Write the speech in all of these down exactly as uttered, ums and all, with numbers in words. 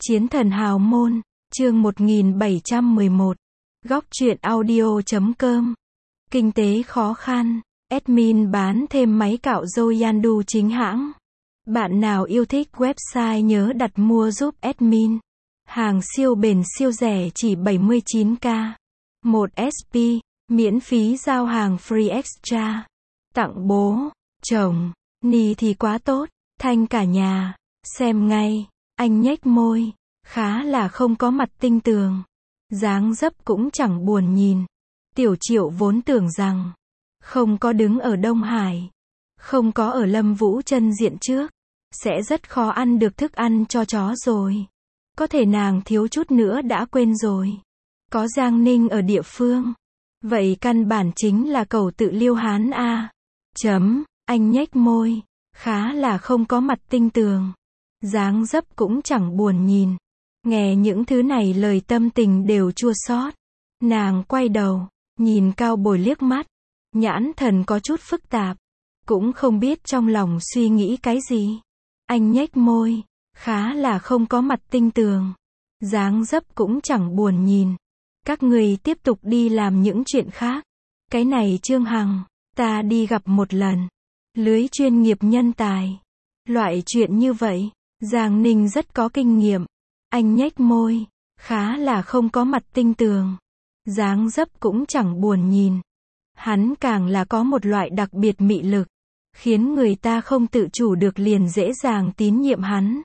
Chiến thần hào môn, chương một nghìn bảy trăm mười một. Góc truyện audio chấm com. Kinh tế khó khăn, admin bán thêm máy cạo râu Yandu chính hãng. Bạn nào yêu thích website nhớ đặt mua giúp admin. Hàng siêu bền siêu rẻ chỉ bảy mươi chín k. một ét pê, miễn phí giao hàng free extra. Tặng bố, chồng, ni thì quá tốt, thanh cả nhà. Xem ngay, anh nhếch môi, khá là không có mặt tinh tường. Dáng dấp cũng chẳng buồn nhìn. Tiểu Triệu vốn tưởng rằng, không có đứng ở Đông Hải, không có ở Lâm Vũ chân diện trước, sẽ rất khó ăn được thức ăn cho chó rồi. Có thể nàng thiếu chút nữa đã quên rồi. Có Giang Ninh ở địa phương. Vậy căn bản chính là cầu tự liêu hán a. Chấm, anh nhếch môi, khá là không có mặt tinh tường. Dáng dấp cũng chẳng buồn nhìn. Nghe những thứ này lời tâm tình đều chua xót. Nàng quay đầu, nhìn Cao Bồi liếc mắt. Nhãn thần có chút phức tạp. Cũng không biết trong lòng suy nghĩ cái gì. Anh nhếch môi, khá là không có mặt tinh tường. Dáng dấp cũng chẳng buồn nhìn. Các người tiếp tục đi làm những chuyện khác. Cái này Trương Hằng, ta đi gặp một lần. Lưới chuyên nghiệp nhân tài. Loại chuyện như vậy, Giang Ninh rất có kinh nghiệm. Anh nhếch môi, khá là không có mặt tinh tường. Dáng dấp cũng chẳng buồn nhìn. Hắn càng là có một loại đặc biệt mị lực, khiến người ta không tự chủ được liền dễ dàng tín nhiệm hắn.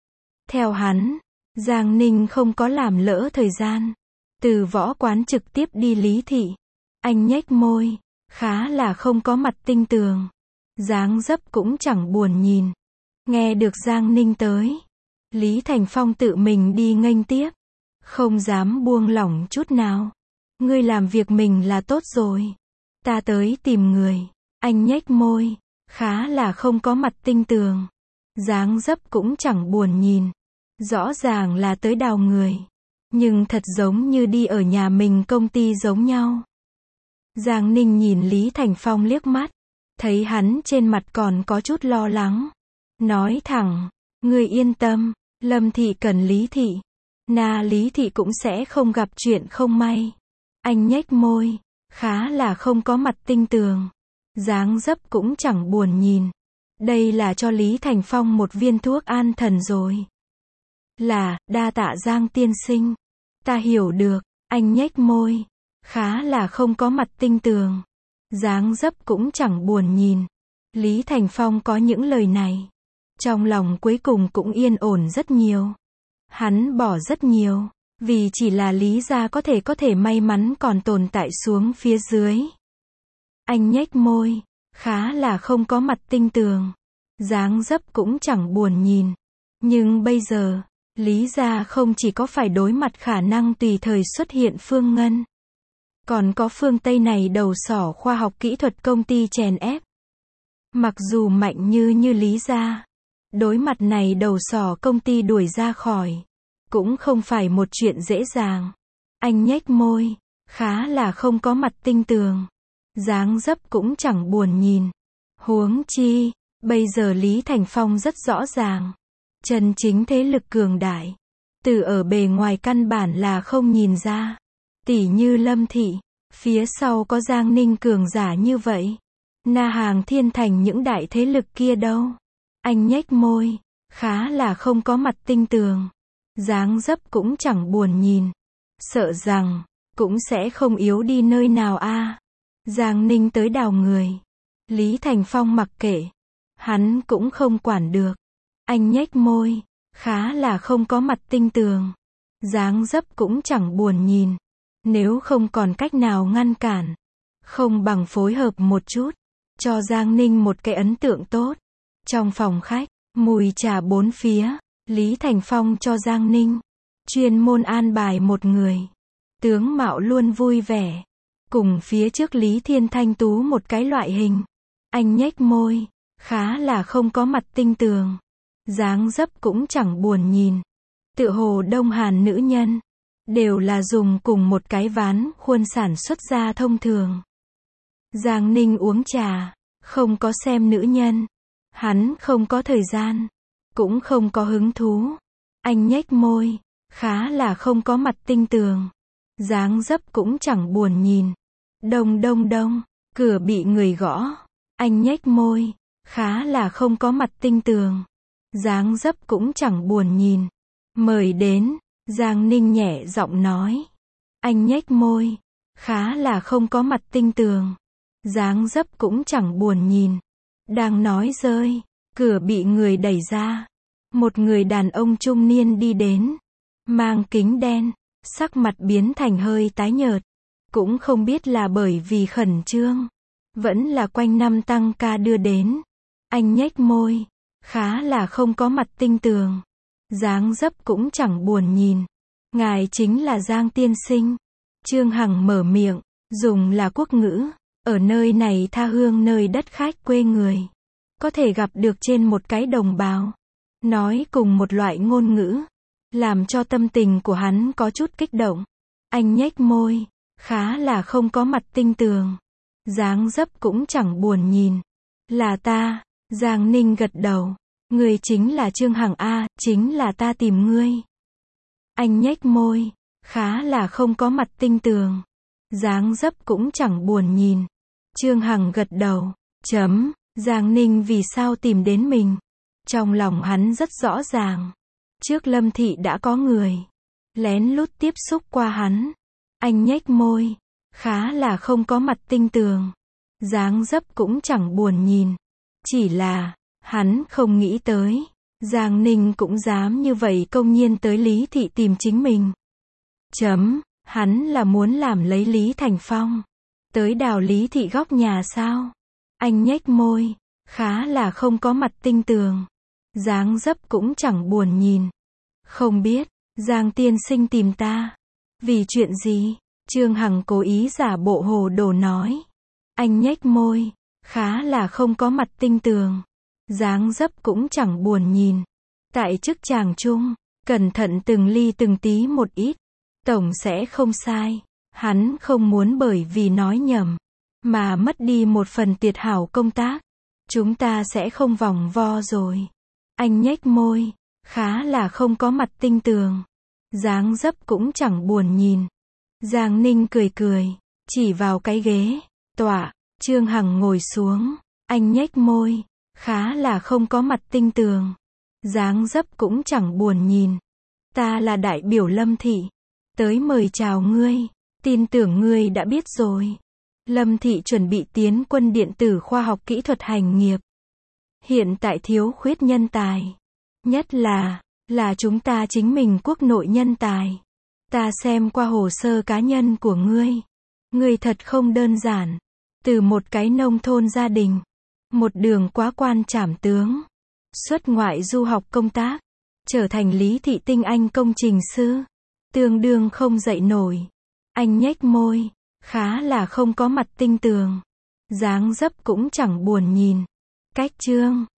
Theo hắn, Giang Ninh không có làm lỡ thời gian. Từ võ quán trực tiếp đi Lý Thị. Anh nhếch môi, khá là không có mặt tinh tường. Dáng dấp cũng chẳng buồn nhìn. Nghe được Giang Ninh tới, Lý Thành Phong tự mình đi nghênh tiếp. Không dám buông lỏng chút nào. Ngươi làm việc mình là tốt rồi. Ta tới tìm người. Anh nhếch môi, khá là không có mặt tinh tường. Dáng dấp cũng chẳng buồn nhìn. Rõ ràng là tới đào người. Nhưng thật giống như đi ở nhà mình công ty giống nhau. Giang Ninh nhìn Lý Thành Phong liếc mắt. Thấy hắn trên mặt còn có chút lo lắng. Nói thẳng, ngươi yên tâm, Lâm Thị cần Lý Thị. Na Lý Thị cũng sẽ không gặp chuyện không may. Anh nhếch môi, khá là không có mặt tinh tường. Dáng dấp cũng chẳng buồn nhìn. Đây là cho Lý Thành Phong một viên thuốc an thần rồi. Là, đa tạ Giang tiên sinh. Ta hiểu được, anh nhếch môi. Khá là không có mặt tinh tường. Dáng dấp cũng chẳng buồn nhìn. Lý Thành Phong có những lời này. Trong lòng cuối cùng cũng yên ổn rất nhiều. Hắn bỏ rất nhiều. Vì chỉ là Lý gia có thể có thể may mắn còn tồn tại xuống phía dưới. Anh nhếch môi. Khá là không có mặt tinh tường. Dáng dấp cũng chẳng buồn nhìn. Nhưng bây giờ, Lý gia không chỉ có phải đối mặt khả năng tùy thời xuất hiện Phương Ngân. Còn có phương Tây này đầu sỏ khoa học kỹ thuật công ty chèn ép. Mặc dù mạnh như như Lý gia, đối mặt này đầu sỏ công ty đuổi ra khỏi, cũng không phải một chuyện dễ dàng. Anh nhếch môi, khá là không có mặt tinh tường. Dáng dấp cũng chẳng buồn nhìn. Huống chi, bây giờ Lý Thành Phong rất rõ ràng. Chân chính thế lực cường đại. Từ ở bề ngoài căn bản là không nhìn ra. Tỷ như Lâm Thị, phía sau có Giang Ninh cường giả như vậy. Na Hàng Thiên Thành những đại thế lực kia đâu. Anh nhếch môi, khá là không có mặt tinh tường. Dáng dấp cũng chẳng buồn nhìn. Sợ rằng, cũng sẽ không yếu đi nơi nào a. Giang Ninh tới đào người. Lý Thành Phong mặc kệ. Hắn cũng không quản được. Anh nhếch môi, khá là không có mặt tinh tường. Dáng dấp cũng chẳng buồn nhìn. Nếu không còn cách nào ngăn cản, không bằng phối hợp một chút, cho Giang Ninh một cái ấn tượng tốt. Trong phòng khách, mùi trà bốn phía, Lý Thành Phong cho Giang Ninh chuyên môn an bài một người. Tướng mạo luôn vui vẻ, cùng phía trước Lý Thiên Thanh Tú một cái loại hình. Anh nhếch môi, khá là không có mặt tinh tường. Dáng dấp cũng chẳng buồn nhìn. Tựa hồ Đông Hàn nữ nhân đều là dùng cùng một cái ván khuôn sản xuất ra thông thường. Giang Ninh uống trà, không có xem nữ nhân. Hắn không có thời gian, cũng không có hứng thú. Anh nhếch môi, khá là không có mặt tinh tường. Dáng dấp cũng chẳng buồn nhìn. Đông đông đông, cửa bị người gõ. Anh nhếch môi, khá là không có mặt tinh tường. Dáng dấp cũng chẳng buồn nhìn. Mời đến, Giang Ninh nhẹ giọng nói. Anh nhếch môi, khá là không có mặt tinh tường. Dáng dấp cũng chẳng buồn nhìn. Đang nói rơi, cửa bị người đẩy ra. Một người đàn ông trung niên đi đến. Mang kính đen, sắc mặt biến thành hơi tái nhợt. Cũng không biết là bởi vì khẩn trương, vẫn là quanh năm tăng ca đưa đến. Anh nhếch môi, khá là không có mặt tinh tường. Dáng dấp cũng chẳng buồn nhìn. Ngài chính là Giang tiên sinh. Trương Hằng mở miệng, dùng là quốc ngữ. Ở nơi này tha hương nơi đất khách quê người. Có thể gặp được trên một cái đồng bào. Nói cùng một loại ngôn ngữ. Làm cho tâm tình của hắn có chút kích động. Anh nhếch môi, khá là không có mặt tinh tường. Dáng dấp cũng chẳng buồn nhìn. Là ta, Giang Ninh gật đầu. Người chính là Trương Hằng A, chính là ta tìm ngươi. Anh nhếch môi, khá là không có mặt tinh tường. Dáng dấp cũng chẳng buồn nhìn. Trương Hằng gật đầu. Chấm, Giang Ninh vì sao tìm đến mình? Trong lòng hắn rất rõ ràng. Trước Lâm Thị đã có người lén lút tiếp xúc qua hắn. Anh nhếch môi, khá là không có mặt tinh tường. Dáng dấp cũng chẳng buồn nhìn. Chỉ là, hắn không nghĩ tới. Giang Ninh cũng dám như vậy công nhiên tới Lý Thị tìm chính mình. Chấm, hắn là muốn làm lấy Lý Thành Phong. Tới đào Lý Thị góc nhà sao? Anh nhếch môi, khá là không có mặt tinh tường. Dáng dấp cũng chẳng buồn nhìn. Không biết, Giang tiên sinh tìm ta. Vì chuyện gì? Trương Hằng cố ý giả bộ hồ đồ nói. Anh nhếch môi, khá là không có mặt tinh tường. Dáng dấp cũng chẳng buồn nhìn. Tại chức chàng chung, cẩn thận từng ly từng tí một ít. Tổng sẽ không sai. Hắn không muốn bởi vì nói nhầm, mà mất đi một phần tuyệt hảo công tác. Chúng ta sẽ không vòng vo rồi. Anh nhếch môi, khá là không có mặt tinh tường. Dáng dấp cũng chẳng buồn nhìn. Giang Ninh cười cười, chỉ vào cái ghế, tọa. Trương Hằng ngồi xuống. Anh nhếch môi, khá là không có mặt tinh tường. Dáng dấp cũng chẳng buồn nhìn. Ta là đại biểu Lâm Thị. Tới mời chào ngươi. Tin tưởng ngươi đã biết rồi. Lâm Thị chuẩn bị tiến quân điện tử khoa học kỹ thuật hành nghiệp. Hiện tại thiếu khuyết nhân tài. Nhất là, là chúng ta chính mình quốc nội nhân tài. Ta xem qua hồ sơ cá nhân của ngươi. Ngươi thật không đơn giản. Từ một cái nông thôn gia đình. Một đường quá quan trảm tướng. Xuất ngoại du học công tác. Trở thành Lý Thị tinh anh công trình sư. Tương đương không dậy nổi. Anh nhếch môi, khá là không có mặt tinh tường. Dáng dấp cũng chẳng buồn nhìn. Cách chương